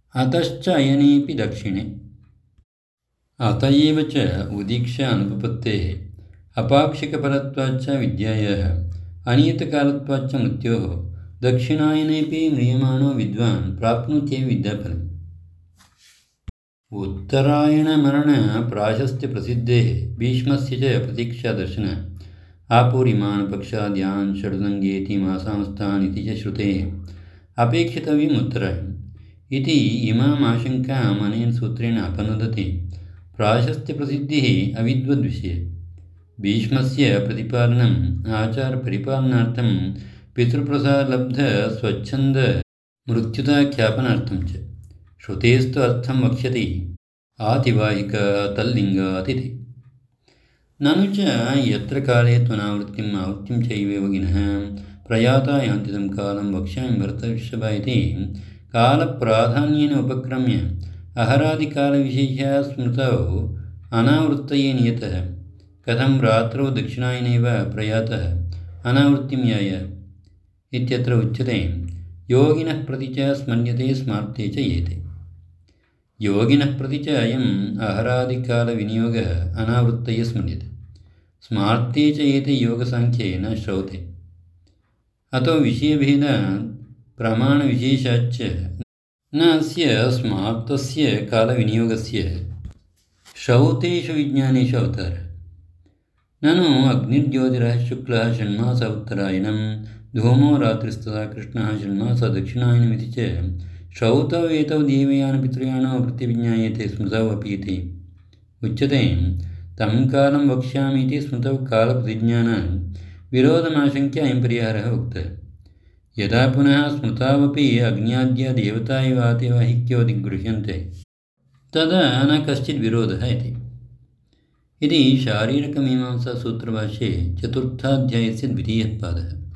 अतश्च अयनेऽपि दक्षिणे अत एव च उदीक्ष्य अनुपपत्तेः अपाक्षिकपरत्वाच्च विद्यायाः अनियतकालत्वाच्च मृत्योः दक्षिणायनेऽपि म्रियमाणो विद्वान् प्राप्नोत्येव विद्याफलम् उत्तरायणमरणप्राशस्त्यप्रसिद्धेः भीष्मस्य च प्रतीक्षादर्शन आपूरिमान् पक्षाद्यान् षडुदङ्गेति मासांस्तान् इति च श्रुतेः अपेक्षितव्यम् उत्तरायणम् इति इमामाशङ्काम् अनेन सूत्रेण अपनुदति प्राशस्त्यप्रसिद्धिः अविद्वद्विषये भीष्मस्य प्रतिपालनम् आचारपरिपालनार्थं पितृप्रसादलब्धस्वच्छन्दमृत्युताख्यापनार्थं च श्रुतेस्तु अर्थं वक्ष्यति आतिवाहिक तल्लिङ्गात् इति ननु च यत्र काले त्वनावृत्तिम् आवृत्तिं चैव योगिनः प्रयाता यान्ति तं कालं वक्ष्यामि भरतर्षभ इति कालप्राधान्येन उपक्रम्य अहरादिकालविशेषः स्मृतौ अनावृत्तये नियतः कथं रात्रौ दक्षिणायनेव प्रयातः अनावृत्तिं याय इत्यत्र उच्यते योगिनः प्रति च स्मन्यते स्मार्ते च येते योगिनः प्रति च अयम् अहरादिकालविनियोगः अनावृत्तये स्मर्यते स्मार्ते च एते योगसाङ्ख्ये न श्रौते अतो विषयभेदात् प्रमाणविशेषाच्च न अस्य स्मार्तस्य कालविनियोगस्य श्रौतेषु विज्ञानेषु अवतारः ननु अग्निर्ज्योतिरः शुक्लः षण्मास उत्तरायणं धूमो रात्रिस्तथा कृष्णः षण्मास दक्षिणायनमिति च श्रौतौ एतौ देवयानपितृयाणौ प्रतिविज्ञायते स्मृतौ अपि इति उच्यते तं कालं वक्ष्यामि इति स्मृतौ कालप्रतिज्ञानात् विरोधमाशङ्क्य अयं परिहारः उक्तः यदा पुनः स्मृतावपि अग्न्याद्या देवता इव आतिवाहिक्यो दिग्गृह्यन्ते तदा न कश्चित् विरोधः इति शारीरकमीमांसासूत्रभाष्ये 4th अध्यायस्य 2य पादः